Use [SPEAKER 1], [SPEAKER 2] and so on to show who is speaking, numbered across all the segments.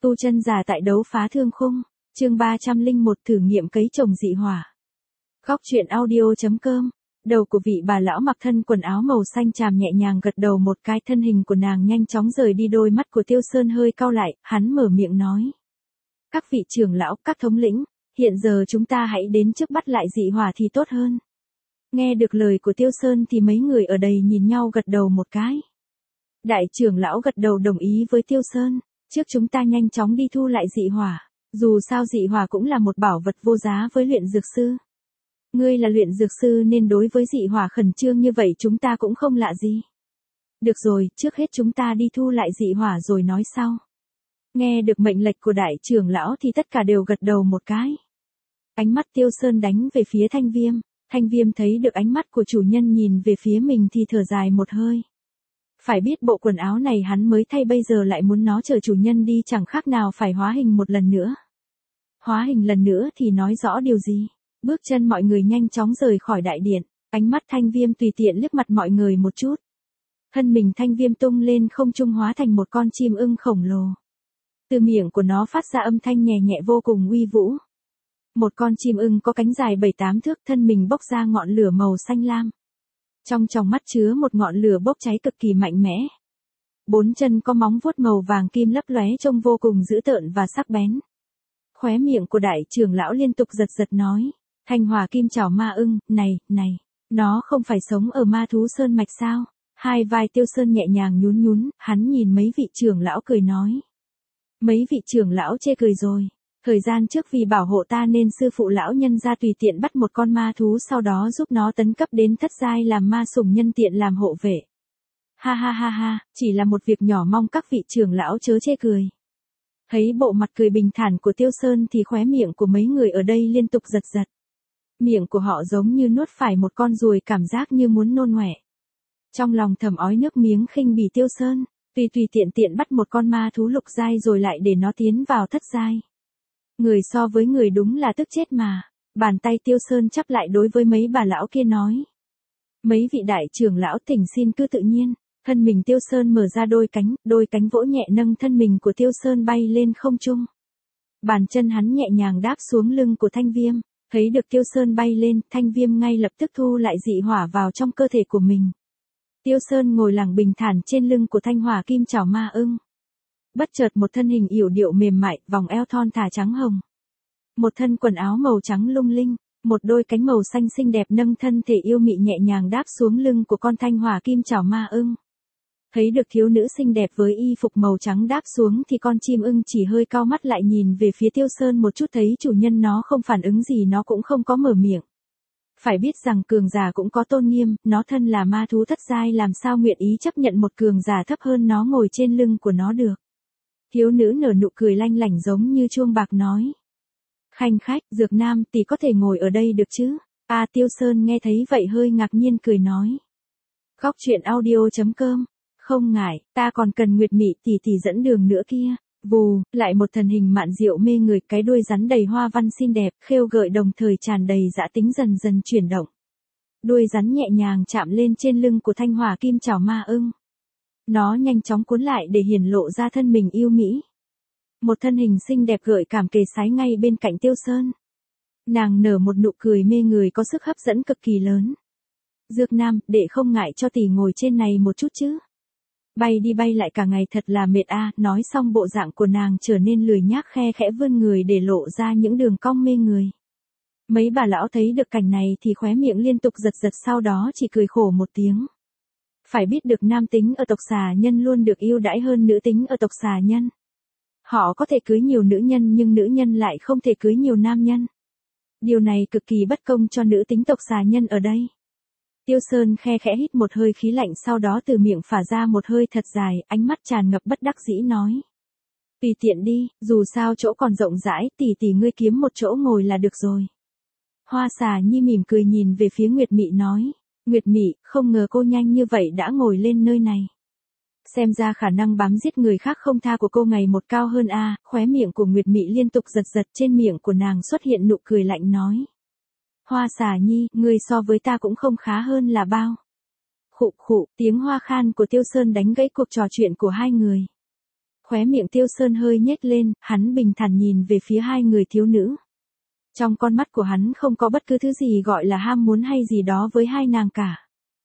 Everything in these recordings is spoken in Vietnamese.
[SPEAKER 1] Tu chân giả tại đấu phá thương khung, chương 301 thử nghiệm cấy trồng dị hỏa. Góc truyện audio.com. Đầu của vị bà lão mặc thân quần áo màu xanh tràm nhẹ nhàng gật đầu một cái, thân hình của nàng nhanh chóng rời đi, đôi mắt của Tiêu Sơn hơi cau lại, hắn mở miệng nói. Các vị trưởng lão, các thống lĩnh, hiện giờ chúng ta hãy đến trước bắt lại dị hỏa thì tốt hơn. Nghe được lời của Tiêu Sơn thì mấy người ở đây nhìn nhau gật đầu một cái. Đại trưởng lão gật đầu đồng ý với Tiêu Sơn. Trước chúng ta nhanh chóng đi thu lại dị hỏa, dù sao dị hỏa cũng là một bảo vật vô giá với luyện dược sư. Ngươi là luyện dược sư nên đối với dị hỏa khẩn trương như vậy chúng ta cũng không lạ gì. Được rồi, trước hết chúng ta đi thu lại dị hỏa rồi nói sau. Nghe được mệnh lệnh của đại trưởng lão thì tất cả đều gật đầu một cái. Ánh mắt Tiêu Sơn đánh về phía Thanh Viêm. Thanh Viêm thấy được ánh mắt của chủ nhân nhìn về phía mình thì thở dài một hơi. Phải biết bộ quần áo này hắn mới thay bây giờ lại muốn nó chờ chủ nhân đi, chẳng khác nào phải hóa hình một lần nữa. Hóa hình lần nữa thì nói rõ điều gì? Bước chân mọi người nhanh chóng rời khỏi đại điện, ánh mắt Thanh Viêm tùy tiện liếc mặt mọi người một chút. Thân mình Thanh Viêm tung lên không trung hóa thành một con chim ưng khổng lồ. Từ miệng của nó phát ra âm thanh nhẹ nhẹ vô cùng uy vũ. Một con chim ưng có cánh dài 7-8 thước, thân mình bốc ra ngọn lửa màu xanh lam. Trong tròng mắt chứa một ngọn lửa bốc cháy cực kỳ mạnh mẽ. Bốn chân có móng vuốt màu vàng kim lấp lóe trông vô cùng dữ tợn và sắc bén. Khóe miệng của đại trưởng lão liên tục giật giật nói. Thanh hỏa kim chảo ma ưng, này, nó không phải sống ở ma thú sơn mạch sao? Hai vai Tiêu Sơn nhẹ nhàng nhún nhún, hắn nhìn mấy vị trưởng lão cười nói. Mấy vị trưởng lão chê cười rồi. Thời gian trước vì bảo hộ ta nên sư phụ lão nhân ra tùy tiện bắt một con ma thú, sau đó giúp nó tấn cấp đến thất giai làm ma sủng, nhân tiện làm hộ vệ. Ha ha ha ha, chỉ là một việc nhỏ, mong các vị trưởng lão chớ chê cười. Thấy bộ mặt cười bình thản của Tiêu Sơn thì khóe miệng của mấy người ở đây liên tục giật giật. Miệng của họ giống như nuốt phải một con ruồi, cảm giác như muốn nôn ngoẹ. Trong lòng thầm ói nước miếng khinh bỉ Tiêu Sơn, tùy tiện bắt một con ma thú lục giai rồi lại để nó tiến vào thất giai. Người so với người đúng là tức chết mà. Bàn tay Tiêu Sơn chắp lại đối với mấy bà lão kia nói. Mấy vị đại trưởng lão thỉnh xin cứ tự nhiên. Thân mình Tiêu Sơn mở ra đôi cánh vỗ nhẹ nâng thân mình của Tiêu Sơn bay lên không trung. Bàn chân hắn nhẹ nhàng đáp xuống lưng của Thanh Viêm. Thấy được Tiêu Sơn bay lên, Thanh Viêm ngay lập tức thu lại dị hỏa vào trong cơ thể của mình. Tiêu Sơn ngồi lặng bình thản trên lưng của thanh hỏa kim chảo ma ưng. Bất chợt một thân hình yểu điệu mềm mại, vòng eo thon thả trắng hồng. Một thân quần áo màu trắng lung linh, một đôi cánh màu xanh xinh đẹp nâng thân thể yêu mị nhẹ nhàng đáp xuống lưng của con thanh hỏa kim chảo ma ưng. Thấy được thiếu nữ xinh đẹp với y phục màu trắng đáp xuống thì con chim ưng chỉ hơi cau mắt lại nhìn về phía Tiêu Sơn một chút, thấy chủ nhân nó không phản ứng gì nó cũng không có mở miệng. Phải biết rằng cường giả cũng có tôn nghiêm, nó thân là ma thú thất giai làm sao nguyện ý chấp nhận một cường giả thấp hơn nó ngồi trên lưng của nó được. Thiếu nữ nở nụ cười lanh lảnh giống như chuông bạc nói. Khanh khách, Dược Nam tỷ có thể ngồi ở đây được chứ? Tiêu Sơn nghe thấy vậy hơi ngạc nhiên cười nói. Góc truyện audio.com. Không ngại, ta còn cần Nguyệt Mị tỷ dẫn đường nữa kia. Vù, lại một thần hình mạn diệu mê người, cái đuôi rắn đầy hoa văn xinh đẹp, khêu gợi đồng thời tràn đầy dã tính dần dần chuyển động. Đuôi rắn nhẹ nhàng chạm lên trên lưng của thanh hỏa kim chảo ma ưng. Nó nhanh chóng cuốn lại để hiển lộ ra thân mình yêu mỹ. Một thân hình xinh đẹp gợi cảm kề sái ngay bên cạnh Tiêu Sơn. Nàng nở một nụ cười mê người có sức hấp dẫn cực kỳ lớn. Dược Nam, đệ không ngại cho tỷ ngồi trên này một chút chứ? Bay đi bay lại cả ngày thật là mệt a. Nói xong bộ dạng của nàng trở nên lười nhác, khe khẽ vươn người để lộ ra những đường cong mê người. Mấy bà lão thấy được cảnh này thì khóe miệng liên tục giật giật, sau đó chỉ cười khổ một tiếng. Phải biết được nam tính ở tộc xà nhân luôn được ưu đãi hơn nữ tính ở tộc xà nhân. Họ có thể cưới nhiều nữ nhân nhưng nữ nhân lại không thể cưới nhiều nam nhân. Điều này cực kỳ bất công cho nữ tính tộc xà nhân ở đây. Tiêu Sơn khe khẽ hít một hơi khí lạnh, sau đó từ miệng phả ra một hơi thật dài, ánh mắt tràn ngập bất đắc dĩ nói. Tùy tiện đi, dù sao chỗ còn rộng rãi, tỷ ngươi kiếm một chỗ ngồi là được rồi. Hoa xà nhi mỉm cười nhìn về phía Nguyệt Mị nói. Nguyệt Mị, không ngờ cô nhanh như vậy đã ngồi lên nơi này. Xem ra khả năng bám giết người khác không tha của cô ngày một cao hơn a. Khóe miệng của Nguyệt Mị liên tục giật giật, trên miệng của nàng xuất hiện nụ cười lạnh nói. Hoa xà nhi, ngươi so với ta cũng không khá hơn là bao. Khụ khụ, tiếng hoa khan của Tiêu Sơn đánh gãy cuộc trò chuyện của hai người. Khóe miệng Tiêu Sơn hơi nhếch lên, hắn bình thản nhìn về phía hai người thiếu nữ. Trong con mắt của hắn không có bất cứ thứ gì gọi là ham muốn hay gì đó với hai nàng cả.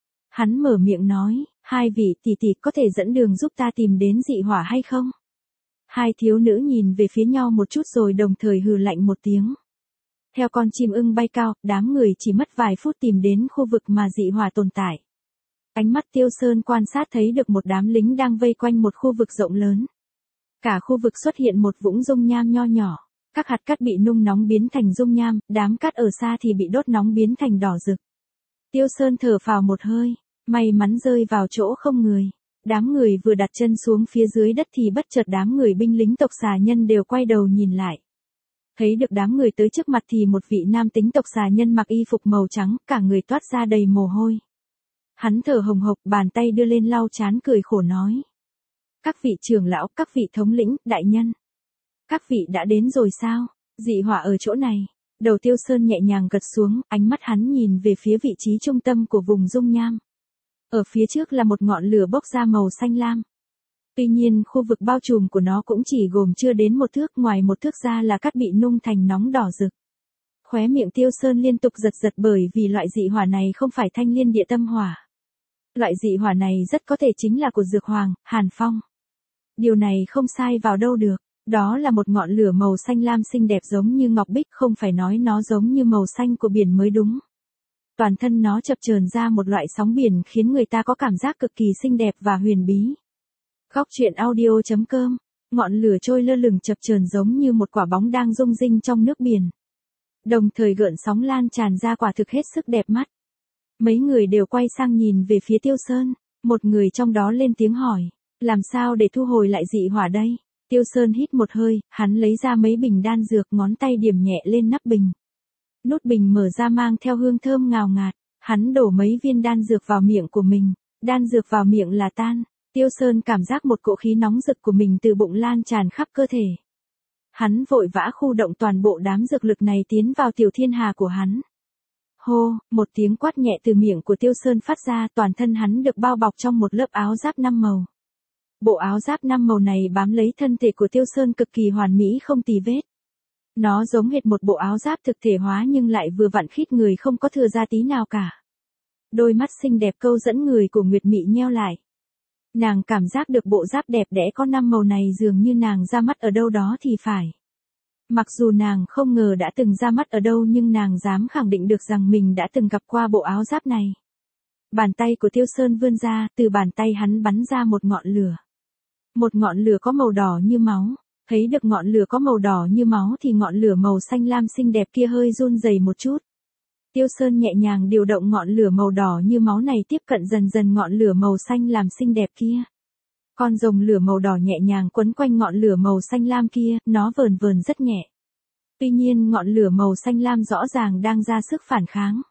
[SPEAKER 1] Hắn mở miệng nói, hai vị tỷ tỷ có thể dẫn đường giúp ta tìm đến dị hỏa hay không? Hai thiếu nữ nhìn về phía nhau một chút rồi đồng thời hừ lạnh một tiếng. Theo con chim ưng bay cao, đám người chỉ mất vài phút tìm đến khu vực mà dị hỏa tồn tại. Ánh mắt Tiêu Sơn quan sát thấy được một đám lính đang vây quanh một khu vực rộng lớn. Cả khu vực xuất hiện một vũng dung nham nho nhỏ. Các hạt cát bị nung nóng biến thành dung nham, đám cát ở xa thì bị đốt nóng biến thành đỏ rực. Tiêu Sơn thở phào một hơi, may mắn rơi vào chỗ không người. Đám người vừa đặt chân xuống phía dưới đất thì bất chợt đám người binh lính tộc xà nhân đều quay đầu nhìn lại. Thấy được đám người tới trước mặt thì một vị nam tính tộc xà nhân mặc y phục màu trắng, cả người toát ra đầy mồ hôi. Hắn thở hồng hộc, bàn tay đưa lên lau trán cười khổ nói. Các vị trưởng lão, các vị thống lĩnh, đại nhân. Các vị đã đến rồi sao? Dị hỏa ở chỗ này. Đầu Tiêu Sơn nhẹ nhàng gật xuống, ánh mắt hắn nhìn về phía vị trí trung tâm của vùng dung nham. Ở phía trước là một ngọn lửa bốc ra màu xanh lam. Tuy nhiên khu vực bao trùm của nó cũng chỉ gồm chưa đến một thước, ngoài một thước ra là cát bị nung thành nóng đỏ rực. Khóe miệng Tiêu Sơn liên tục giật giật bởi vì loại dị hỏa này không phải thanh liên địa tâm hỏa. Loại dị hỏa này rất có thể chính là của Dược Hoàng, Hàn Phong. Điều này không sai vào đâu được. Đó là một ngọn lửa màu xanh lam xinh đẹp giống như ngọc bích, không phải nói nó giống như màu xanh của biển mới đúng. Toàn thân nó chập chờn ra một loại sóng biển khiến người ta có cảm giác cực kỳ xinh đẹp và huyền bí. Góc truyện audio.com, ngọn lửa trôi lơ lửng chập chờn giống như một quả bóng đang rung rinh trong nước biển. Đồng thời gợn sóng lan tràn ra quả thực hết sức đẹp mắt. Mấy người đều quay sang nhìn về phía Tiêu Sơn, một người trong đó lên tiếng hỏi, làm sao để thu hồi lại dị hỏa đây? Tiêu Sơn hít một hơi, hắn lấy ra mấy bình đan dược, ngón tay điểm nhẹ lên nắp bình. Nút bình mở ra mang theo hương thơm ngào ngạt, hắn đổ mấy viên đan dược vào miệng của mình, đan dược vào miệng là tan. Tiêu Sơn cảm giác một cỗ khí nóng rực của mình từ bụng lan tràn khắp cơ thể. Hắn vội vã khu động toàn bộ đám dược lực này tiến vào tiểu thiên hà của hắn. Hô, một tiếng quát nhẹ từ miệng của Tiêu Sơn phát ra, toàn thân hắn được bao bọc trong một lớp áo giáp 5 màu. Bộ áo giáp 5 màu này bám lấy thân thể của Tiêu Sơn cực kỳ hoàn mỹ không tì vết. Nó giống hệt một bộ áo giáp thực thể hóa nhưng lại vừa vặn khít người, không có thừa ra tí nào cả. Đôi mắt xinh đẹp câu dẫn người của Nguyệt Mị nheo lại. Nàng cảm giác được bộ giáp đẹp đẽ có 5 màu này dường như nàng ra mắt ở đâu đó thì phải. Mặc dù nàng không ngờ đã từng ra mắt ở đâu nhưng nàng dám khẳng định được rằng mình đã từng gặp qua bộ áo giáp này. Bàn tay của Tiêu Sơn vươn ra, từ bàn tay hắn bắn ra một ngọn lửa. Một ngọn lửa có màu đỏ như máu. Thấy được ngọn lửa có màu đỏ như máu thì ngọn lửa màu xanh lam xinh đẹp kia hơi run rẩy một chút. Tiêu Sơn nhẹ nhàng điều động ngọn lửa màu đỏ như máu này tiếp cận dần dần ngọn lửa màu xanh lam xinh đẹp kia. Con rồng lửa màu đỏ nhẹ nhàng quấn quanh ngọn lửa màu xanh lam kia, nó vờn vờn rất nhẹ. Tuy nhiên ngọn lửa màu xanh lam rõ ràng đang ra sức phản kháng.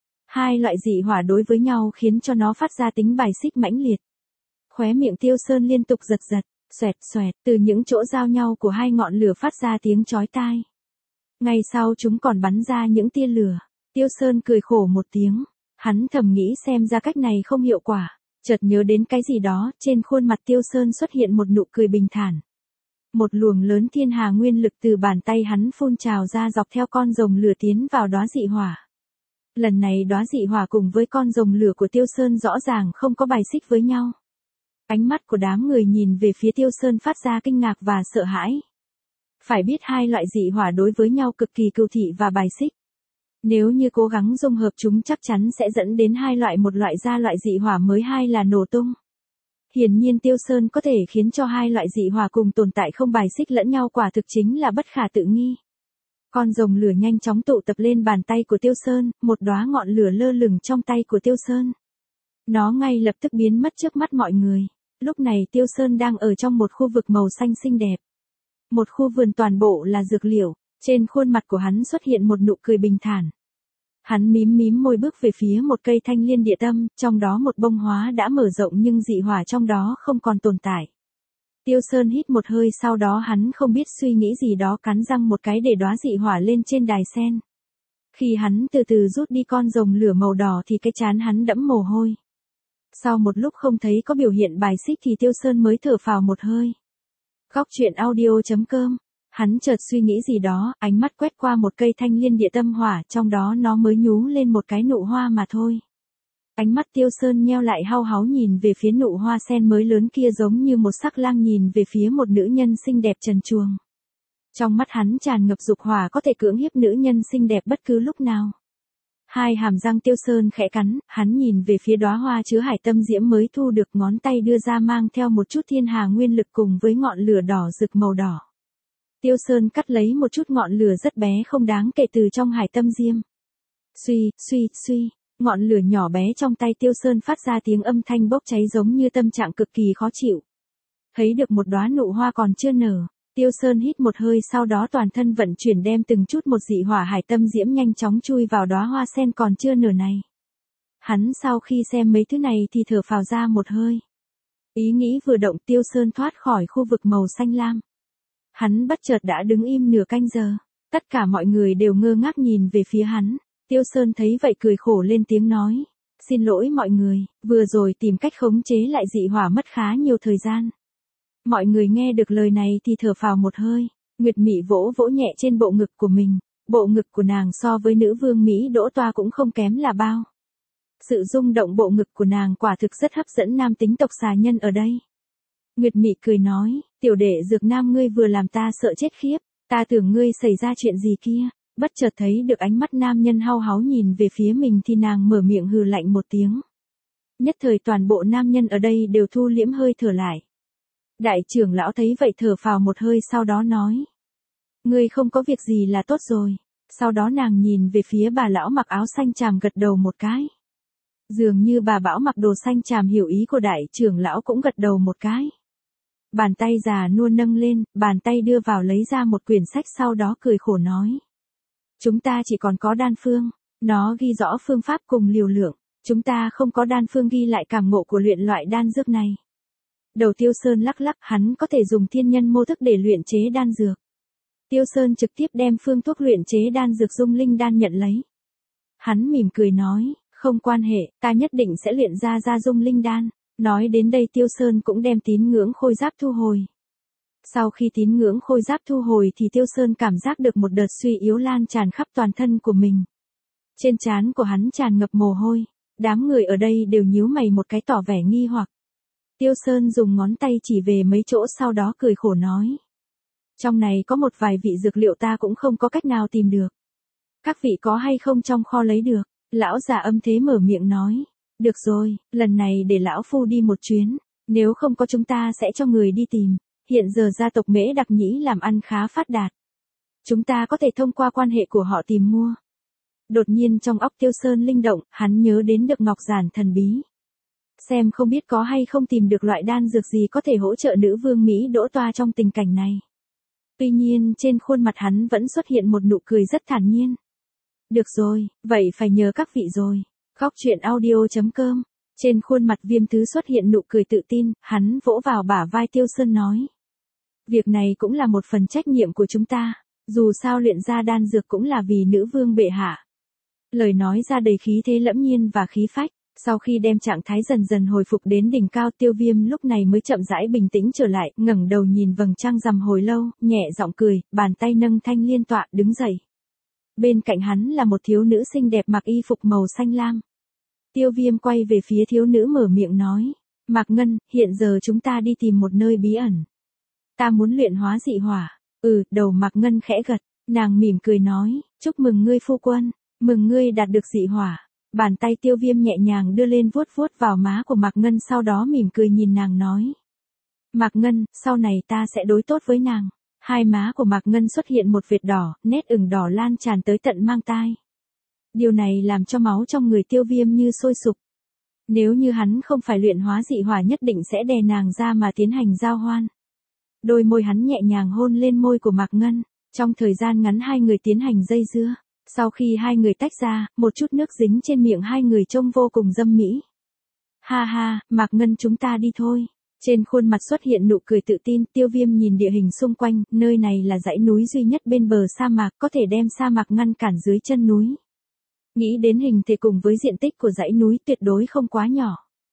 [SPEAKER 1] Hai loại dị hỏa đối với nhau khiến cho nó phát ra tính bài xích mãnh liệt. Khóe miệng Tiêu Sơn liên tục giật giật, xoẹt xoẹt, từ những chỗ giao nhau của hai ngọn lửa phát ra tiếng chói tai. Ngay sau chúng còn bắn ra những tia lửa. Tiêu Sơn cười khổ một tiếng, hắn thầm nghĩ xem ra cách này không hiệu quả. Chợt nhớ đến cái gì đó, trên khuôn mặt Tiêu Sơn xuất hiện một nụ cười bình thản. Một luồng lớn thiên hà nguyên lực từ bàn tay hắn phun trào ra dọc theo con rồng lửa tiến vào đóa dị hỏa. Lần này đóa dị hỏa cùng với con rồng lửa của Tiêu Sơn rõ ràng không có bài xích với nhau. Ánh mắt của đám người nhìn về phía Tiêu Sơn phát ra kinh ngạc và sợ hãi. Phải biết hai loại dị hỏa đối với nhau cực kỳ cừu thị và bài xích. Nếu như cố gắng dung hợp chúng chắc chắn sẽ dẫn đến hai loại, một loại ra loại dị hỏa mới, hai là nổ tung. Hiển nhiên Tiêu Sơn có thể khiến cho hai loại dị hỏa cùng tồn tại không bài xích lẫn nhau, quả thực chính là bất khả tự nghi. Con rồng lửa nhanh chóng tụ tập lên bàn tay của Tiêu Sơn, một đóa ngọn lửa lơ lửng trong tay của Tiêu Sơn. Nó ngay lập tức biến mất trước mắt mọi người. Lúc này Tiêu Sơn đang ở trong một khu vực màu xanh xinh đẹp. Một khu vườn toàn bộ là dược liệu, trên khuôn mặt của hắn xuất hiện một nụ cười bình thản. Hắn mím mím môi bước về phía một cây thanh liên địa tâm, trong đó một bông hoa đã mở rộng nhưng dị hỏa trong đó không còn tồn tại. Tiêu Sơn hít một hơi, sau đó hắn không biết suy nghĩ gì đó cắn răng một cái để đóa dị hỏa lên trên đài sen. Khi hắn từ từ rút đi con rồng lửa màu đỏ thì cái trán hắn đẫm mồ hôi. Sau một lúc không thấy có biểu hiện bài xích thì Tiêu Sơn mới thở phào một hơi. Góc truyện audio.com. Hắn chợt suy nghĩ gì đó, ánh mắt quét qua một cây thanh liên địa tâm hỏa, trong đó nó mới nhú lên một cái nụ hoa mà thôi. Ánh mắt Tiêu Sơn nheo lại hau háu nhìn về phía nụ hoa sen mới lớn kia, giống như một sắc lang nhìn về phía một nữ nhân xinh đẹp trần truồng. Trong mắt hắn tràn ngập dục hỏa, có thể cưỡng hiếp nữ nhân xinh đẹp bất cứ lúc nào. Hai hàm răng Tiêu Sơn khẽ cắn, hắn nhìn về phía đóa hoa chứa hải tâm diễm mới thu được, ngón tay đưa ra mang theo một chút thiên hà nguyên lực cùng với ngọn lửa đỏ rực màu đỏ. Tiêu Sơn cắt lấy một chút ngọn lửa rất bé không đáng kể từ trong hải tâm diêm. Suy, ngọn lửa nhỏ bé trong tay Tiêu Sơn phát ra tiếng âm thanh bốc cháy, giống như tâm trạng cực kỳ khó chịu. Thấy được một đóa nụ hoa còn chưa nở, Tiêu Sơn hít một hơi, sau đó toàn thân vận chuyển đem từng chút một dị hỏa hải tâm diễm nhanh chóng chui vào đóa hoa sen còn chưa nở này. Hắn sau khi xem mấy thứ này thì thở phào ra một hơi. Ý nghĩ vừa động, Tiêu Sơn thoát khỏi khu vực màu xanh lam. Hắn bất chợt đã đứng im nửa canh giờ. Tất cả mọi người đều ngơ ngác nhìn về phía hắn. Tiêu Sơn thấy vậy cười khổ lên tiếng nói. Xin lỗi mọi người, vừa rồi tìm cách khống chế lại dị hỏa mất khá nhiều thời gian. Mọi người nghe được lời này thì thở phào một hơi. Nguyệt Mị vỗ vỗ nhẹ trên bộ ngực của mình. Bộ ngực của nàng so với nữ vương Mỹ Đỗ Toa cũng không kém là bao. Sự rung động bộ ngực của nàng quả thực rất hấp dẫn nam tính tộc xà nhân ở đây. Nguyệt Mị cười nói, tiểu đệ Dược Nam ngươi vừa làm ta sợ chết khiếp, ta tưởng ngươi xảy ra chuyện gì kia. Bất chợt thấy được ánh mắt nam nhân hau háu nhìn về phía mình thì nàng mở miệng hừ lạnh một tiếng. Nhất thời toàn bộ nam nhân ở đây đều thu liễm hơi thở lại. Đại trưởng lão thấy vậy thở phào một hơi, sau đó nói. Ngươi không có việc gì là tốt rồi. Sau đó nàng nhìn về phía bà lão mặc áo xanh chàm gật đầu một cái. Dường như bà bảo mặc đồ xanh chàm hiểu ý của đại trưởng lão cũng gật đầu một cái. Bàn tay già nua nâng lên, bàn tay đưa vào lấy ra một quyển sách, sau đó cười khổ nói. Chúng ta chỉ còn có đan phương, nó ghi rõ phương pháp cùng liều lượng, chúng ta không có đan phương ghi lại cảm ngộ của luyện loại đan dược này. Đầu Tiêu Sơn lắc lắc, hắn có thể dùng thiên nhân mô thức để luyện chế đan dược. Tiêu Sơn trực tiếp đem phương thuốc luyện chế đan dược dung linh đan nhận lấy. Hắn mỉm cười nói, không quan hệ, ta nhất định sẽ luyện ra dung linh đan. Nói đến đây Tiêu Sơn cũng đem tín ngưỡng khôi giáp thu hồi. Sau khi tín ngưỡng khôi giáp thu hồi thì Tiêu Sơn cảm giác được một đợt suy yếu lan tràn khắp toàn thân của mình. Trên trán của hắn tràn ngập mồ hôi. Đám người ở đây đều nhíu mày một cái tỏ vẻ nghi hoặc. Tiêu Sơn dùng ngón tay chỉ về mấy chỗ, sau đó cười khổ nói. Trong này có một vài vị dược liệu ta cũng không có cách nào tìm được. Các vị có hay không trong kho lấy được? Lão già âm thế mở miệng nói. Được rồi, lần này để lão phu đi một chuyến. Nếu không có chúng ta sẽ cho người đi tìm. Hiện giờ gia tộc Mễ Đặc Nhĩ làm ăn khá phát đạt. Chúng ta có thể thông qua quan hệ của họ tìm mua. Đột nhiên trong óc Tiêu Sơn linh động, hắn nhớ đến được ngọc giản thần bí. Xem không biết có hay không tìm được loại đan dược gì có thể hỗ trợ nữ vương Mỹ Đỗ Toa trong tình cảnh này. Tuy nhiên trên khuôn mặt hắn vẫn xuất hiện một nụ cười rất thản nhiên. Được rồi, vậy phải nhờ các vị rồi. Góc truyện audio.com. Trên khuôn mặt Viêm Thứ xuất hiện nụ cười tự tin, hắn vỗ vào bả vai Tiêu Sơn nói. Việc này cũng là một phần trách nhiệm của chúng ta, dù sao luyện ra đan dược cũng là vì nữ vương bệ hạ. Lời nói ra đầy khí thế lẫm nhiên và khí phách, sau khi đem trạng thái dần dần hồi phục đến đỉnh cao, Tiêu Viêm lúc này mới chậm rãi bình tĩnh trở lại, ngẩng đầu nhìn vầng trăng rằm hồi lâu, nhẹ giọng cười, bàn tay nâng thanh liên tọa đứng dậy. Bên cạnh hắn là một thiếu nữ xinh đẹp mặc y phục màu xanh lam. Tiêu Viêm quay về phía thiếu nữ mở miệng nói. Mạc Ngân, hiện giờ chúng ta đi tìm một nơi bí ẩn. Ta muốn luyện hóa dị hỏa. Đầu Mạc Ngân khẽ gật. Nàng mỉm cười nói. Chúc mừng ngươi phu quân. Mừng ngươi đạt được dị hỏa. Bàn tay Tiêu Viêm nhẹ nhàng đưa lên vuốt vuốt vào má của Mạc Ngân, sau đó mỉm cười nhìn nàng nói. Mạc Ngân, sau này ta sẽ đối tốt với nàng. Hai má của Mạc Ngân xuất hiện một vệt đỏ, nét ửng đỏ lan tràn tới tận mang tai. Điều này làm cho máu trong người Tiêu Viêm như sôi sục. Nếu như hắn không phải luyện hóa dị hỏa nhất định sẽ đè nàng ra mà tiến hành giao hoan. Đôi môi hắn nhẹ nhàng hôn lên môi của Mạc Ngân. Trong thời gian ngắn hai người tiến hành dây dưa. Sau khi hai người tách ra, một chút nước dính trên miệng hai người trông vô cùng dâm mỹ. Ha ha, Mạc Ngân chúng ta đi thôi. Trên khuôn mặt xuất hiện nụ cười tự tin, Tiêu Viêm nhìn địa hình xung quanh, nơi này là dãy núi duy nhất bên bờ sa mạc, có thể đem sa mạc ngăn cản dưới chân núi. Nghĩ đến hình thể cùng với diện tích của dãy núi tuyệt đối không quá nhỏ.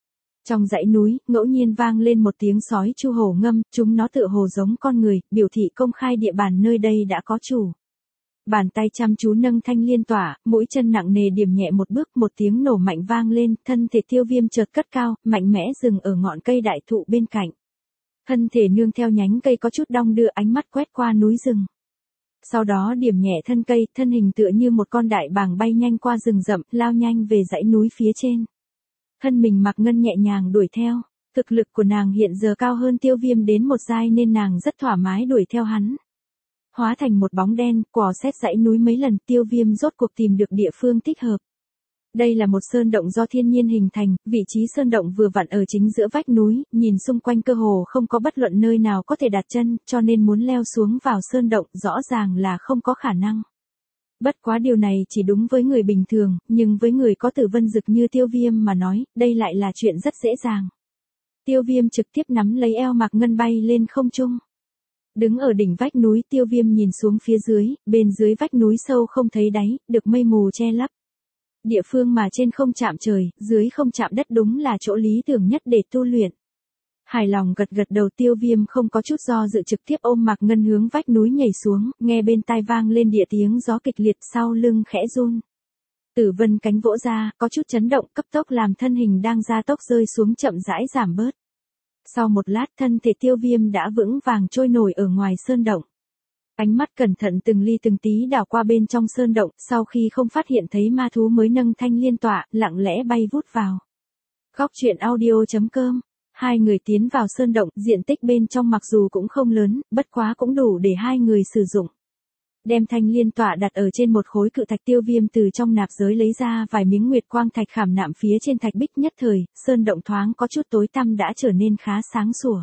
[SPEAKER 1] Trong dãy núi, ngẫu nhiên vang lên một tiếng sói chu hổ ngâm, chúng nó tựa hồ giống con người, biểu thị công khai địa bàn nơi đây đã có chủ. Bàn tay chăm chú nâng thanh liên tỏa, mũi chân nặng nề điểm nhẹ một bước, một tiếng nổ mạnh vang lên, thân thể Tiêu Viêm chợt cất cao, mạnh mẽ dừng ở ngọn cây đại thụ bên cạnh. Thân thể nương theo nhánh cây có chút đong đưa, ánh mắt quét qua núi rừng. Sau đó điểm nhẹ thân cây, thân hình tựa như một con đại bàng bay nhanh qua rừng rậm, lao nhanh về dãy núi phía trên. Thân mình Mạc Ngân nhẹ nhàng đuổi theo, thực lực của nàng hiện giờ cao hơn Tiêu Viêm đến một giai nên nàng rất thoải mái đuổi theo hắn. Hóa thành một bóng đen, quò xét dãy núi mấy lần, Tiêu Viêm rốt cuộc tìm được địa phương thích hợp. Đây là một sơn động do thiên nhiên hình thành, vị trí sơn động vừa vặn ở chính giữa vách núi, nhìn xung quanh cơ hồ không có bất luận nơi nào có thể đặt chân, cho nên muốn leo xuống vào sơn động rõ ràng là không có khả năng. Bất quá điều này chỉ đúng với người bình thường, nhưng với người có tử vân dực như Tiêu Viêm mà nói, đây lại là chuyện rất dễ dàng. Tiêu Viêm trực tiếp nắm lấy eo Mạc Ngân bay lên không trung. Đứng ở đỉnh vách núi, Tiêu Viêm nhìn xuống phía dưới, bên dưới vách núi sâu không thấy đáy, được mây mù che lấp. Địa phương mà trên không chạm trời, dưới không chạm đất đúng là chỗ lý tưởng nhất để tu luyện. Hài lòng gật gật đầu, Tiêu Viêm không có chút do dự trực tiếp ôm Mạc Ngân hướng vách núi nhảy xuống, nghe bên tai vang lên địa tiếng gió kịch liệt, sau lưng khẽ run. Tử vân cánh vỗ ra, có chút chấn động, cấp tốc làm thân hình đang gia tốc rơi xuống chậm rãi giảm bớt. Sau một lát, thân thể Tiêu Viêm đã vững vàng trôi nổi ở ngoài sơn động. Ánh mắt cẩn thận từng ly từng tí đảo qua bên trong sơn động, sau khi không phát hiện thấy ma thú mới nâng thanh liên tọa, lặng lẽ bay vút vào. Góc truyện audio.com. Hai người tiến vào sơn động, diện tích bên trong mặc dù cũng không lớn, bất quá cũng đủ để hai người sử dụng. Đem thanh liên tọa đặt ở trên một khối cự thạch, Tiêu Viêm từ trong nạp giới lấy ra vài miếng nguyệt quang thạch khảm nạm phía trên thạch bích, nhất thời, sơn động thoáng có chút tối tăm đã trở nên khá sáng sủa.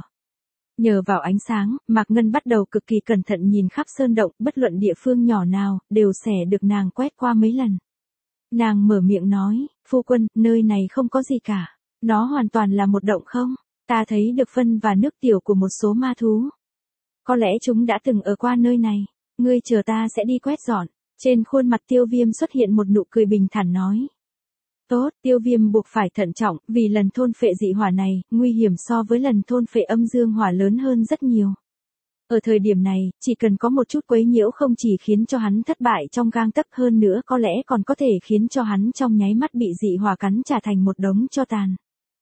[SPEAKER 1] Nhờ vào ánh sáng, Mạc Ngân bắt đầu cực kỳ cẩn thận nhìn khắp sơn động, bất luận địa phương nhỏ nào, đều sẽ được nàng quét qua mấy lần. Nàng mở miệng nói, phu quân, nơi này không có gì cả. Nó hoàn toàn là một động không? Ta thấy được phân và nước tiểu của một số ma thú. Có lẽ chúng đã từng ở qua nơi này. Ngươi chờ ta sẽ đi quét dọn. Trên khuôn mặt Tiêu Viêm xuất hiện một nụ cười bình thản nói. Tốt, Tiêu Viêm buộc phải thận trọng, vì lần thôn phệ dị hỏa này, nguy hiểm so với lần thôn phệ âm dương hỏa lớn hơn rất nhiều. Ở thời điểm này, chỉ cần có một chút quấy nhiễu không chỉ khiến cho hắn thất bại trong gang tấc, hơn nữa có lẽ còn có thể khiến cho hắn trong nháy mắt bị dị hỏa cắn trả thành một đống tro tàn.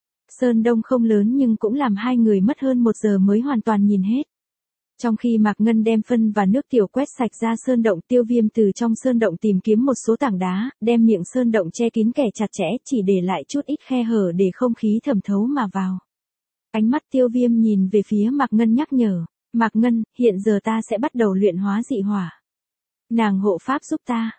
[SPEAKER 1] Sơn đông không lớn nhưng cũng làm hai người mất hơn 1 giờ mới hoàn toàn nhìn hết. Trong khi Mạc Ngân đem phân và nước tiểu quét sạch ra sơn động, Tiêu Viêm từ trong sơn động tìm kiếm một số tảng đá, đem miệng sơn động che kín kẻ chặt chẽ, chỉ để lại chút ít khe hở để không khí thẩm thấu mà vào. Ánh mắt Tiêu Viêm nhìn về phía Mạc Ngân nhắc nhở, Mạc Ngân, hiện giờ ta sẽ bắt đầu luyện hóa dị hỏa. Nàng hộ pháp giúp ta.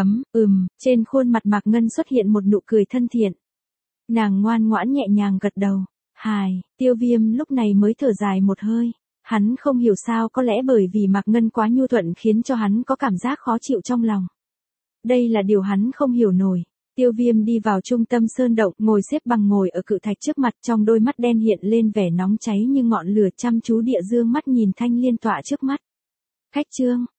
[SPEAKER 1] Trên khuôn mặt Mạc Ngân xuất hiện một nụ cười thân thiện. Nàng ngoan ngoãn nhẹ nhàng gật đầu. Tiêu Viêm lúc này mới thở dài một hơi. Hắn không hiểu sao, có lẽ bởi vì Mạc Ngân quá nhu thuận khiến cho hắn có cảm giác khó chịu trong lòng. Đây là điều hắn không hiểu nổi. Tiêu Viêm đi vào trung tâm sơn động, ngồi xếp bằng ngồi ở cự thạch trước mặt, trong đôi mắt đen hiện lên vẻ nóng cháy như ngọn lửa, chăm chú địa dương mắt nhìn thanh liên tọa trước mắt. Khách trương,